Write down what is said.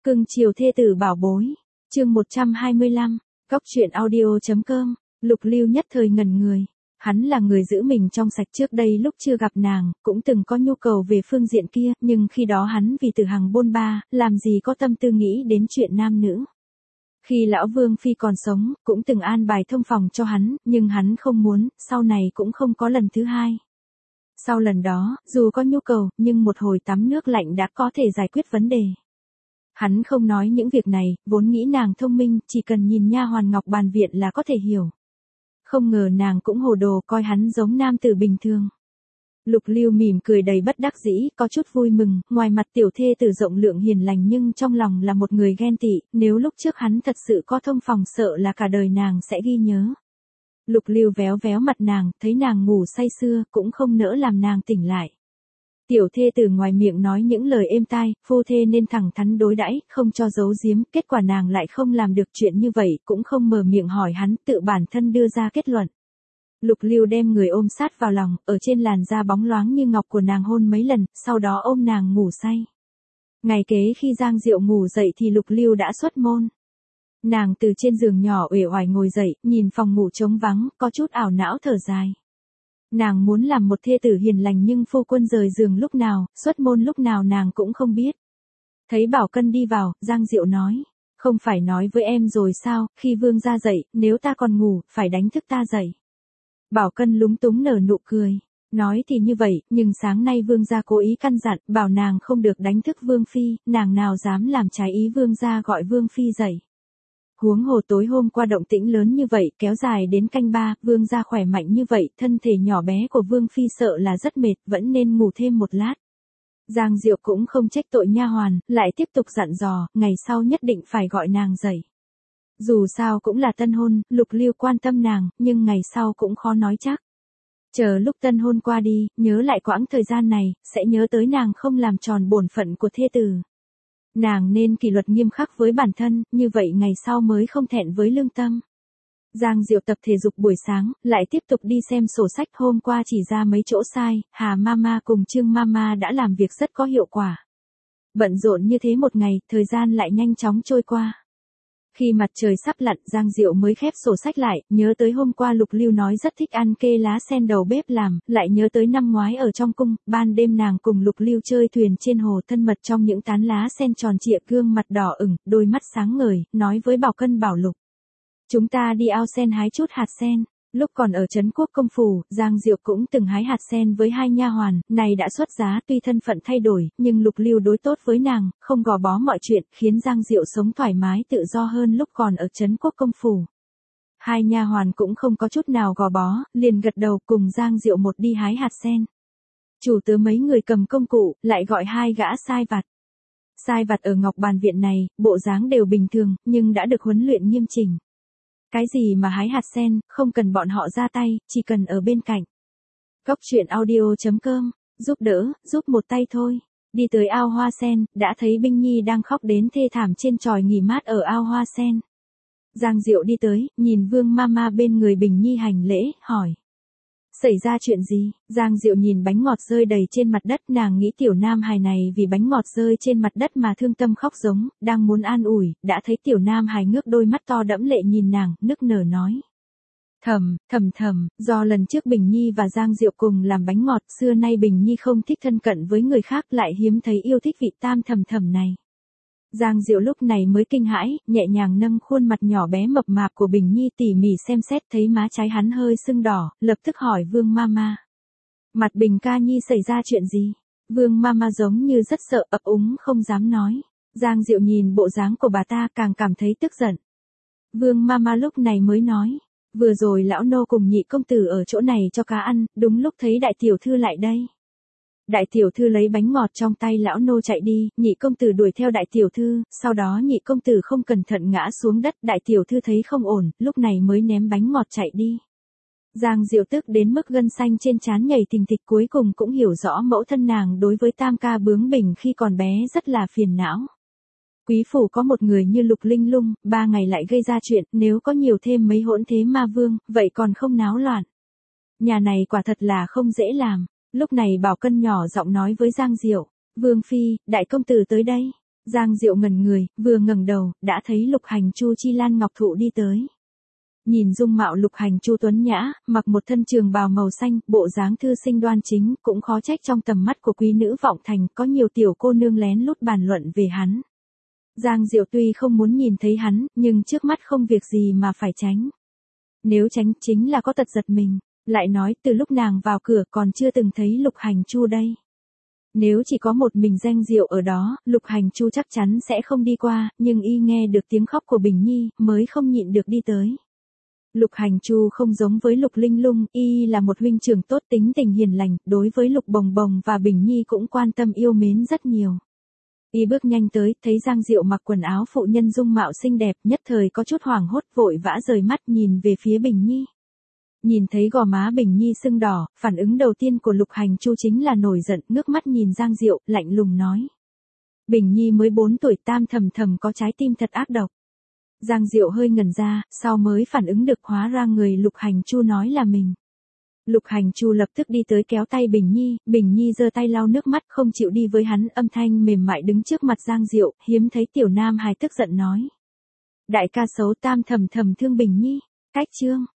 Cưng chiều thê tử bảo bối. Chương 125. Góc truyện audio.com. Lục Lưu nhất thời ngẩn người. Hắn là người giữ mình trong sạch trước đây lúc chưa gặp nàng, cũng từng có nhu cầu về phương diện kia, nhưng khi đó hắn vì Từ Hằng bôn ba, làm gì có tâm tư nghĩ đến chuyện nam nữ. Khi lão Vương Phi còn sống, cũng từng an bài thông phòng cho hắn, nhưng hắn không muốn, sau này cũng không có lần thứ hai. Sau lần đó, dù có nhu cầu, nhưng một hồi tắm nước lạnh đã có thể giải quyết vấn đề. Hắn không nói những việc này, vốn nghĩ nàng thông minh, chỉ cần nhìn nha hoàn Ngọc Bàn Viện là có thể hiểu. Không ngờ nàng cũng hồ đồ, coi hắn giống nam tử bình thường. Lục Lưu mỉm cười đầy bất đắc dĩ, có chút vui mừng, ngoài mặt tiểu thê tử rộng lượng hiền lành nhưng trong lòng là một người ghen tị, nếu lúc trước hắn thật sự có thông phòng sợ là cả đời nàng sẽ ghi nhớ. Lục Lưu véo véo mặt nàng, thấy nàng ngủ say sưa, cũng không nỡ làm nàng tỉnh lại. Tiểu thê tử ngoài miệng nói những lời êm tai, phu thê nên thẳng thắn đối đãi, không cho giấu giếm, kết quả nàng lại không làm được chuyện như vậy, cũng không mở miệng hỏi hắn, tự bản thân đưa ra kết luận. Lục Lưu đem người ôm sát vào lòng, ở trên làn da bóng loáng như ngọc của nàng hôn mấy lần, sau đó ôm nàng ngủ say. Ngày kế khi Giang Diệu ngủ dậy thì Lục Lưu đã xuất môn. Nàng từ trên giường nhỏ uể oải ngồi dậy, nhìn phòng ngủ trống vắng, có chút ảo não thở dài. Nàng muốn làm một thê tử hiền lành nhưng phu quân rời giường lúc nào, xuất môn lúc nào nàng cũng không biết. Thấy Bảo Cân đi vào, Giang Diệu nói, không phải nói với em rồi sao, khi Vương gia dậy, nếu ta còn ngủ, phải đánh thức ta dậy. Bảo Cân lúng túng nở nụ cười, nói thì như vậy, nhưng sáng nay Vương gia cố ý căn dặn, bảo nàng không được đánh thức Vương Phi, nàng nào dám làm trái ý Vương gia gọi Vương Phi dậy. Huống hồ tối hôm qua động tĩnh lớn như vậy, kéo dài đến canh 3, Vương gia khỏe mạnh như vậy, thân thể nhỏ bé của Vương Phi sợ là rất mệt, vẫn nên ngủ thêm một lát. Giang Diệu cũng không trách tội nha hoàn, lại tiếp tục dặn dò, ngày sau nhất định phải gọi nàng dậy. Dù sao cũng là tân hôn, Lục Lưu quan tâm nàng, nhưng ngày sau cũng khó nói chắc. Chờ lúc tân hôn qua đi, nhớ lại quãng thời gian này, sẽ nhớ tới nàng không làm tròn bổn phận của thê tử. Nàng nên kỷ luật nghiêm khắc với bản thân, như vậy ngày sau mới không thẹn với lương tâm. Giang Diệu tập thể dục buổi sáng, lại tiếp tục đi xem sổ sách, hôm qua chỉ ra mấy chỗ sai, Hà Mama cùng Trương Mama đã làm việc rất có hiệu quả. Bận rộn như thế một ngày, thời gian lại nhanh chóng trôi qua. Khi mặt trời sắp lặn, Giang Diệu mới khép sổ sách lại, nhớ tới hôm qua Lục Lưu nói rất thích ăn kê lá sen đầu bếp làm, lại nhớ tới năm ngoái ở trong cung, ban đêm nàng cùng Lục Lưu chơi thuyền trên hồ, thân mật trong những tán lá sen tròn trịa, gương mặt đỏ ửng, đôi mắt sáng ngời, nói với Bảo Cân Bảo Lục. Chúng ta đi ao sen hái chút hạt sen. Lúc còn ở Trấn Quốc công phủ, Giang Diệu cũng từng hái hạt sen với hai nha hoàn, này đã xuất giá, tuy thân phận thay đổi, nhưng Lục Lưu đối tốt với nàng, không gò bó mọi chuyện, khiến Giang Diệu sống thoải mái tự do hơn lúc còn ở Trấn Quốc công phủ. Hai nha hoàn cũng không có chút nào gò bó, liền gật đầu cùng Giang Diệu một đi hái hạt sen. Chủ tớ mấy người cầm công cụ, lại gọi hai gã sai vặt. Sai vặt ở Ngọc Bàn Viện này, bộ dáng đều bình thường, nhưng đã được huấn luyện nghiêm chỉnh. Cái gì mà hái hạt sen, không cần bọn họ ra tay, chỉ cần ở bên cạnh. Góc truyện audio.com, giúp đỡ, giúp một tay thôi. Đi tới ao hoa sen, đã thấy Binh Nhi đang khóc đến thê thảm trên chòi nghỉ mát ở ao hoa sen. Giang Diệu đi tới, nhìn Vương Mama bên người Bình Nhi hành lễ, hỏi. Xảy ra chuyện gì? Giang Diệu nhìn bánh ngọt rơi đầy trên mặt đất, nàng nghĩ tiểu nam hài này vì bánh ngọt rơi trên mặt đất mà thương tâm khóc giống, đang muốn an ủi, đã thấy tiểu nam hài ngước đôi mắt to đẫm lệ nhìn nàng, nức nở nói. Thầm, do lần trước Bình Nhi và Giang Diệu cùng làm bánh ngọt, xưa nay Bình Nhi không thích thân cận với người khác, lại hiếm thấy yêu thích vị tam thầm này. Giang Diệu lúc này mới kinh hãi, nhẹ nhàng nâng khuôn mặt nhỏ bé mập mạp của Bình Nhi tỉ mỉ xem xét, thấy má trái hắn hơi sưng đỏ, lập tức hỏi Vương Mama. Mặt Bình ca nhi xảy ra chuyện gì? Vương Mama giống như rất sợ, ấp úng không dám nói. Giang Diệu nhìn bộ dáng của bà ta càng cảm thấy tức giận. Vương Mama lúc này mới nói. Vừa rồi lão nô cùng nhị công tử ở chỗ này cho cá ăn, đúng lúc thấy đại tiểu thư lại đây. Đại tiểu thư lấy bánh ngọt trong tay lão nô chạy đi, nhị công tử đuổi theo đại tiểu thư, sau đó nhị công tử không cẩn thận ngã xuống đất, đại tiểu thư thấy không ổn, lúc này mới ném bánh ngọt chạy đi. Giang Diệu tức đến mức gân xanh trên trán nhảy thình thịch, cuối cùng cũng hiểu rõ mẫu thân nàng đối với tam ca bướng bỉnh khi còn bé rất là phiền não. Quý phủ có một người như Lục Linh Lung, 3 ngày lại gây ra chuyện, nếu có nhiều thêm mấy hỗn thế ma vương, vậy còn không náo loạn. Nhà này quả thật là không dễ làm. Lúc này Bảo Cân nhỏ giọng nói với Giang Diệu, Vương Phi, đại công tử tới đây. Giang Diệu ngẩn người, vừa ngẩng đầu, đã thấy Lục Hành Chu chi lan ngọc thụ đi tới. Nhìn dung mạo Lục Hành Chu tuấn nhã, mặc một thân trường bào màu xanh, bộ dáng thư sinh đoan chính, cũng khó trách trong tầm mắt của quý nữ vọng thành có nhiều tiểu cô nương lén lút bàn luận về hắn. Giang Diệu tuy không muốn nhìn thấy hắn, nhưng trước mắt không việc gì mà phải tránh. Nếu tránh chính là có tật giật mình, lại nói từ lúc nàng vào cửa còn chưa từng thấy Lục Hành Chu đây. Nếu chỉ có một mình Giang Diệu ở đó, Lục Hành Chu chắc chắn sẽ không đi qua, nhưng y nghe được tiếng khóc của Bình Nhi, mới không nhịn được đi tới. Lục Hành Chu không giống với Lục Linh Lung, y là một huynh trưởng tốt tính tình hiền lành, đối với Lục Bồng Bồng và Bình Nhi cũng quan tâm yêu mến rất nhiều. Y bước nhanh tới, thấy Giang Diệu mặc quần áo phụ nhân dung mạo xinh đẹp, nhất thời có chút hoảng hốt, vội vã rời mắt nhìn về phía Bình Nhi. Nhìn thấy gò má Bình Nhi sưng đỏ, phản ứng đầu tiên của Lục Hành Chu chính là nổi giận, ngước mắt nhìn Giang Diệu, lạnh lùng nói. Bình Nhi mới 4 tuổi, tam thầm thầm có trái tim thật ác độc. Giang Diệu hơi ngẩn ra, sau mới phản ứng được hóa ra người Lục Hành Chu nói là mình. Lục Hành Chu lập tức đi tới kéo tay Bình Nhi giơ tay lau nước mắt không chịu đi với hắn, âm thanh mềm mại đứng trước mặt Giang Diệu, hiếm thấy tiểu nam hài tức giận nói. Đại ca xấu, tam thầm thầm thương Bình Nhi, cách chương.